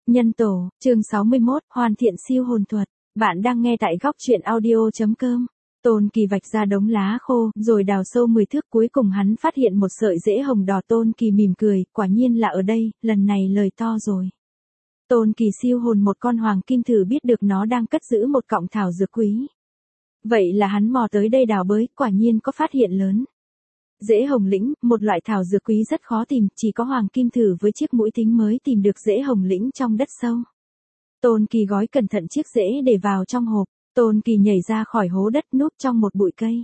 Nhân tổ, chương 61, hoàn thiện siêu hồn thuật. Bạn đang nghe tại góc truyện audio.com. Tôn Kỳ vạch ra đống lá khô, rồi đào sâu 10 thước, cuối cùng hắn phát hiện một sợi rễ hồng đỏ. Tôn Kỳ mỉm cười, quả nhiên là ở đây, lần này lời to rồi. Tôn Kỳ siêu hồn một con hoàng kim thử, biết được nó đang cất giữ một cọng thảo dược quý. Vậy là hắn mò tới đây đào bới, quả nhiên có phát hiện lớn. Rễ hồng lĩnh, một loại thảo dược quý rất khó tìm, chỉ có hoàng kim thử với chiếc mũi thính mới tìm được rễ hồng lĩnh trong đất sâu. Tôn Kỳ gói cẩn thận chiếc rễ để vào trong hộp. Tôn Kỳ nhảy ra khỏi hố đất, núp trong một bụi cây.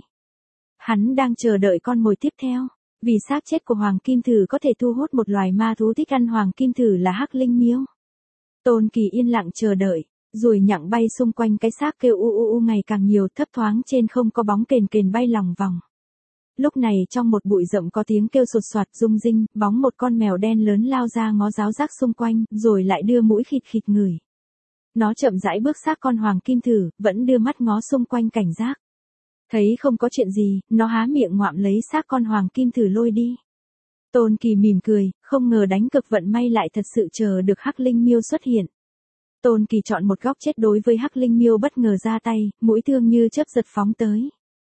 Hắn đang chờ đợi con mồi tiếp theo. Vì xác chết của hoàng kim thử có thể thu hút một loài ma thú thích ăn hoàng kim thử là hắc linh miêu. Tôn Kỳ yên lặng chờ đợi. Ruồi nhặng bay xung quanh cái xác kêu u ngày càng nhiều, thấp thoáng trên không có bóng kền kền bay lòng vòng. Lúc này trong một bụi rậm có tiếng kêu sột soạt rung rinh, bóng một con mèo đen lớn lao ra ngó giáo giác xung quanh, rồi lại đưa mũi khịt khịt ngửi. Nó chậm rãi bước sát con hoàng kim thử, vẫn đưa mắt ngó xung quanh cảnh giác. Thấy không có chuyện gì, nó há miệng ngoạm lấy xác con hoàng kim thử lôi đi. Tôn Kỳ mỉm cười, không ngờ đánh cực vận may lại thật sự chờ được hắc linh miêu xuất hiện. Tôn Kỳ chọn một góc chết đối với hắc linh miêu, bất ngờ ra tay, mũi thương như chớp giật phóng tới.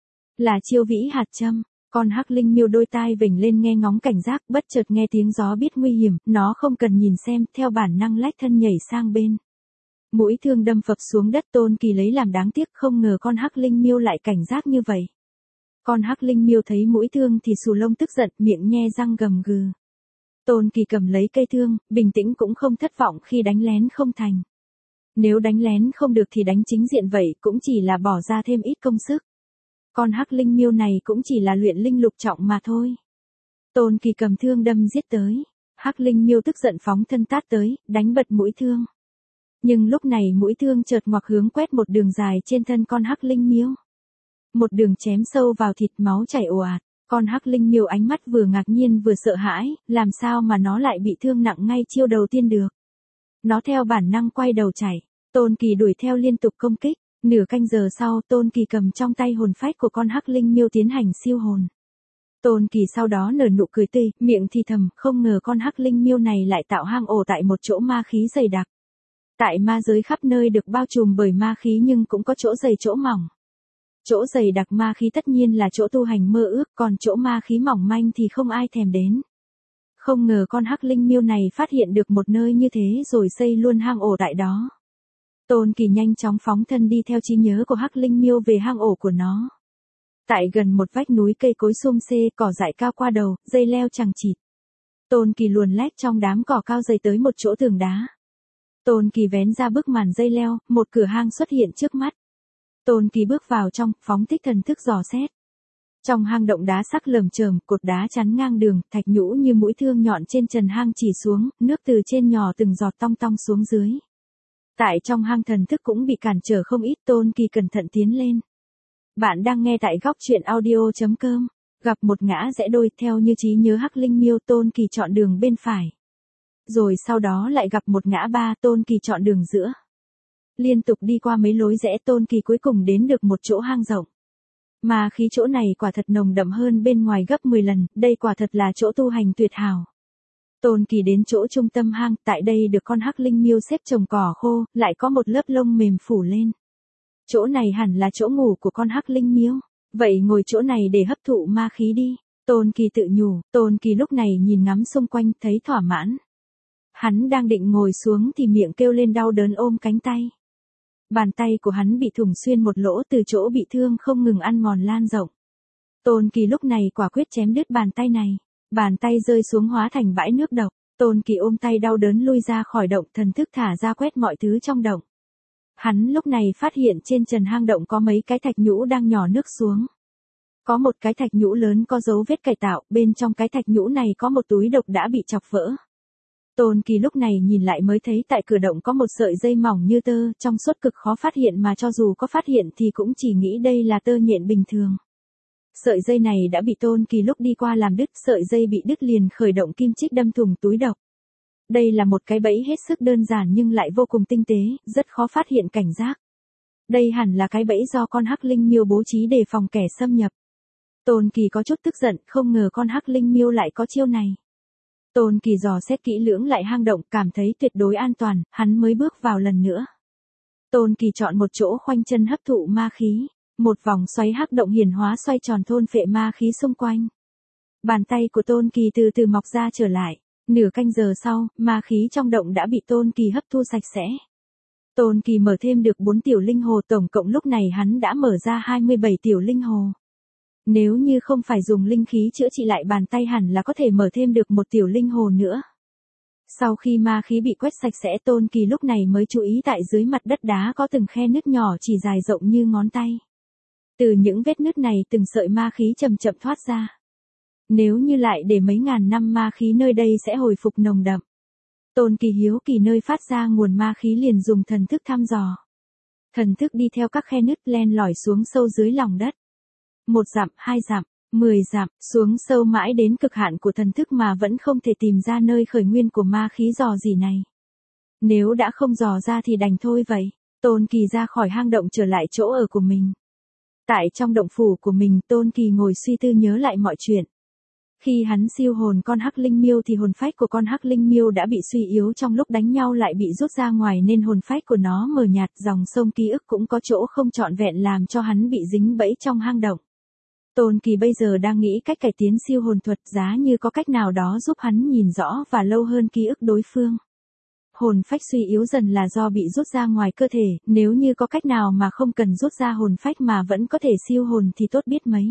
Là chiêu vĩ hạt châm. Con hắc linh miêu đôi tai vểnh lên nghe ngóng cảnh giác, bất chợt nghe tiếng gió biết nguy hiểm, nó không cần nhìn xem, theo bản năng lách thân nhảy sang bên. Mũi thương đâm phập xuống đất. Tôn Kỳ lấy làm đáng tiếc, không ngờ con hắc linh miêu lại cảnh giác như vậy. Con hắc linh miêu thấy mũi thương thì xù lông tức giận, miệng nhe răng gầm gừ. Tôn Kỳ cầm lấy cây thương, bình tĩnh cũng không thất vọng khi đánh lén không thành. Nếu đánh lén không được thì đánh chính diện, vậy cũng chỉ là bỏ ra thêm ít công sức. Con hắc linh miêu này cũng chỉ là luyện linh lục trọng mà thôi. Tôn Kỳ cầm thương đâm giết tới. Hắc linh miêu tức giận phóng thân tát tới, đánh bật mũi thương. Nhưng lúc này mũi thương chợt ngoặc hướng quét một đường dài trên thân con hắc linh miêu. Một đường chém sâu vào thịt, máu chảy ồ ạt. Con hắc linh miêu ánh mắt vừa ngạc nhiên vừa sợ hãi, làm sao mà nó lại bị thương nặng ngay chiêu đầu tiên được. Nó theo bản năng quay đầu chạy. Tôn Kỳ đuổi theo liên tục công kích. Nửa canh giờ sau, Tôn Kỳ cầm trong tay hồn phách của con hắc linh miêu tiến hành siêu hồn. Tôn Kỳ sau đó nở nụ cười tươi, miệng thì thầm, không ngờ con hắc linh miêu này lại tạo hang ổ tại một chỗ ma khí dày đặc. Tại ma giới khắp nơi được bao trùm bởi ma khí, nhưng cũng có chỗ dày chỗ mỏng. Chỗ dày đặc ma khí tất nhiên là chỗ tu hành mơ ước, còn chỗ ma khí mỏng manh thì không ai thèm đến. Không ngờ con hắc linh miêu này phát hiện được một nơi như thế rồi xây luôn hang ổ tại đó. Tôn Kỳ nhanh chóng phóng thân đi theo trí nhớ của hắc linh miêu về hang ổ của nó. Tại gần một vách núi, cây cối xum xê, cỏ dại cao qua đầu, dây leo chằng chịt. Tôn Kỳ luồn lách trong đám cỏ cao dày tới một chỗ tường đá. Tôn Kỳ vén ra bức màn dây leo, một cửa hang xuất hiện trước mắt. Tôn Kỳ bước vào trong, phóng thích thần thức dò xét. Trong hang động đá sắc lởm chởm, cột đá chắn ngang đường, thạch nhũ như mũi thương nhọn trên trần hang chỉ xuống, nước từ trên nhỏ từng giọt tong tong xuống dưới. Tại trong hang thần thức cũng bị cản trở không ít. Tôn Kỳ cẩn thận tiến lên. Bạn đang nghe tại góc truyện audio.com. Gặp một ngã rẽ đôi, theo như trí nhớ hắc linh miêu, Tôn Kỳ chọn đường bên phải. Rồi sau đó lại gặp một ngã ba, Tôn Kỳ chọn đường giữa. Liên tục đi qua mấy lối rẽ, Tôn Kỳ cuối cùng đến được một chỗ hang rộng. Mà khí chỗ này quả thật nồng đậm hơn bên ngoài gấp 10 lần, đây quả thật là chỗ tu hành tuyệt hảo. Tôn Kỳ đến chỗ trung tâm hang, tại đây được con hắc linh miêu xếp chồng cỏ khô, lại có một lớp lông mềm phủ lên. Chỗ này hẳn là chỗ ngủ của con hắc linh miêu, vậy ngồi chỗ này để hấp thụ ma khí đi. Tôn Kỳ tự nhủ. Tôn Kỳ lúc này nhìn ngắm xung quanh, thấy thỏa mãn. Hắn đang định ngồi xuống thì miệng kêu lên đau đớn, ôm cánh tay. Bàn tay của hắn bị thủng xuyên một lỗ, từ chỗ bị thương không ngừng ăn mòn lan rộng. Tôn Kỳ lúc này quả quyết chém đứt bàn tay này. Bàn tay rơi xuống hóa thành bãi nước độc. Tôn Kỳ ôm tay đau đớn lui ra khỏi động, thần thức thả ra quét mọi thứ trong động. Hắn lúc này phát hiện trên trần hang động có mấy cái thạch nhũ đang nhỏ nước xuống. Có một cái thạch nhũ lớn có dấu vết cải tạo, bên trong cái thạch nhũ này có một túi độc đã bị chọc vỡ. Tôn Kỳ lúc này nhìn lại mới thấy tại cửa động có một sợi dây mỏng như tơ, trong suốt cực khó phát hiện, mà cho dù có phát hiện thì cũng chỉ nghĩ đây là tơ nhện bình thường. Sợi dây này đã bị Tôn Kỳ lúc đi qua làm đứt, sợi dây bị đứt liền khởi động kim chích đâm thủng túi độc. Đây là một cái bẫy hết sức đơn giản nhưng lại vô cùng tinh tế, rất khó phát hiện cảnh giác. Đây hẳn là cái bẫy do con hắc linh miêu bố trí đề phòng kẻ xâm nhập. Tôn Kỳ có chút tức giận, không ngờ con hắc linh miêu lại có chiêu này. Tôn Kỳ dò xét kỹ lưỡng lại hang động, cảm thấy tuyệt đối an toàn, hắn mới bước vào lần nữa. Tôn Kỳ chọn một chỗ khoanh chân hấp thụ ma khí, một vòng xoáy hắc động hiển hóa xoay tròn thôn phệ ma khí xung quanh. Bàn tay của Tôn Kỳ từ từ mọc ra trở lại, nửa canh giờ sau, ma khí trong động đã bị Tôn Kỳ hấp thu sạch sẽ. Tôn Kỳ mở thêm được 4 tiểu linh hồ, tổng cộng lúc này hắn đã mở ra 27 tiểu linh hồ. Nếu như không phải dùng linh khí chữa trị lại bàn tay hẳn là có thể mở thêm được 1 tiểu linh hồ nữa. Sau khi ma khí bị quét sạch sẽ, Tôn Kỳ lúc này mới chú ý tại dưới mặt đất đá có từng khe nứt nhỏ chỉ dài rộng như ngón tay. Từ những vết nứt này từng sợi ma khí chậm chậm thoát ra. Nếu như lại để mấy ngàn năm ma khí nơi đây sẽ hồi phục nồng đậm. Tôn Kỳ hiếu kỳ nơi phát ra nguồn ma khí liền dùng thần thức thăm dò. Thần thức đi theo các khe nứt len lỏi xuống sâu dưới lòng đất. 1 dặm, 2 dặm, 10 dặm, xuống sâu mãi đến cực hạn của thần thức mà vẫn không thể tìm ra nơi khởi nguyên của ma khí rò rỉ này. Nếu đã không dò ra thì đành thôi vậy. Tôn Kỳ ra khỏi hang động trở lại chỗ ở của mình. Tại trong động phủ của mình, Tôn Kỳ ngồi suy tư nhớ lại mọi chuyện. Khi hắn siêu hồn con hắc linh miêu thì hồn phách của con hắc linh miêu đã bị suy yếu, trong lúc đánh nhau lại bị rút ra ngoài nên hồn phách của nó mờ nhạt, dòng sông ký ức cũng có chỗ không trọn vẹn làm cho hắn bị dính bẫy trong hang động. Tôn Kỳ bây giờ đang nghĩ cách cải tiến siêu hồn thuật, giá như có cách nào đó giúp hắn nhìn rõ và lâu hơn ký ức đối phương. Hồn phách suy yếu dần là do bị rút ra ngoài cơ thể, nếu như có cách nào mà không cần rút ra hồn phách mà vẫn có thể siêu hồn thì tốt biết mấy.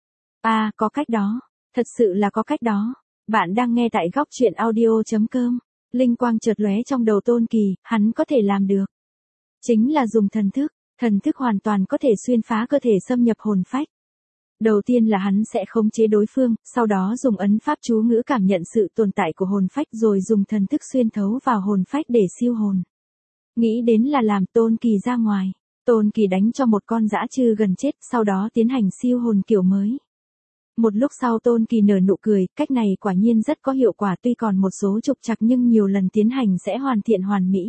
À, có cách đó. Thật sự là có cách đó. Bạn đang nghe tại góc truyện audio.com. Linh quang chợt lóe trong đầu Tôn Kỳ, hắn có thể làm được. Chính là dùng thần thức hoàn toàn có thể xuyên phá cơ thể xâm nhập hồn phách. Đầu tiên là hắn sẽ khống chế đối phương, sau đó dùng ấn pháp chú ngữ cảm nhận sự tồn tại của hồn phách rồi dùng thần thức xuyên thấu vào hồn phách để siêu hồn. Nghĩ đến là làm Tôn Kỳ ra ngoài. Tôn Kỳ đánh cho một con dã trư gần chết, sau đó tiến hành siêu hồn kiểu mới. Một lúc sau Tôn Kỳ nở nụ cười, cách này quả nhiên rất có hiệu quả, tuy còn một số trục trặc nhưng nhiều lần tiến hành sẽ hoàn thiện hoàn mỹ.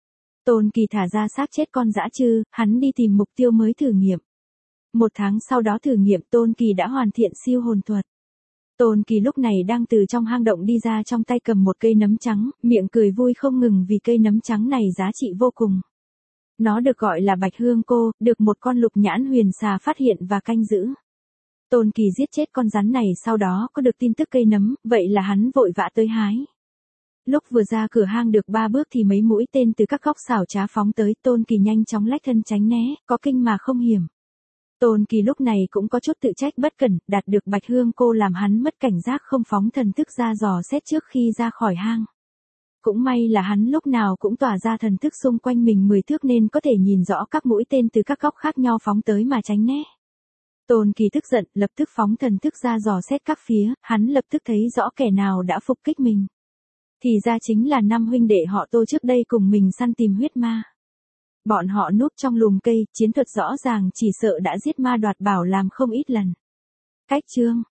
Tôn Kỳ thả ra xác chết con dã trư, hắn đi tìm mục tiêu mới thử nghiệm. 1 tháng sau đó thử nghiệm, Tôn Kỳ đã hoàn thiện siêu hồn thuật. Tôn Kỳ lúc này đang từ trong hang động đi ra, trong tay cầm một cây nấm trắng, miệng cười vui không ngừng vì cây nấm trắng này giá trị vô cùng. Nó được gọi là Bạch Hương Cô, được một con lục nhãn huyền xà phát hiện và canh giữ. Tôn Kỳ giết chết con rắn này, sau đó có được tin tức cây nấm, vậy là hắn vội vã tới hái. Lúc vừa ra cửa hang được 3 bước thì mấy mũi tên từ các góc xảo trá phóng tới, Tôn Kỳ nhanh chóng lách thân tránh né, có kinh mà không hiểm. Tôn Kỳ lúc này cũng có chút tự trách bất cẩn, đạt được Bạch Hương Cô làm hắn mất cảnh giác không phóng thần thức ra dò xét trước khi ra khỏi hang. Cũng may là hắn lúc nào cũng tỏa ra thần thức xung quanh mình 10 thước nên có thể nhìn rõ các mũi tên từ các góc khác nhau phóng tới mà tránh né. Tôn Kỳ tức giận, lập tức phóng thần thức ra dò xét các phía, hắn lập tức thấy rõ kẻ nào đã phục kích mình. Thì ra chính là 5 huynh đệ họ Tô trước đây cùng mình săn tìm huyết ma. Bọn họ núp trong lùm cây, chiến thuật rõ ràng, chỉ sợ đã giết ma đoạt bảo làm không ít lần. Cách chương